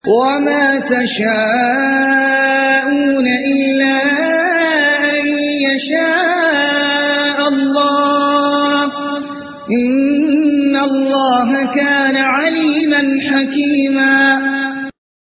وما تشاءون إلا أن يشاء الله إن الله كان عليما حكيما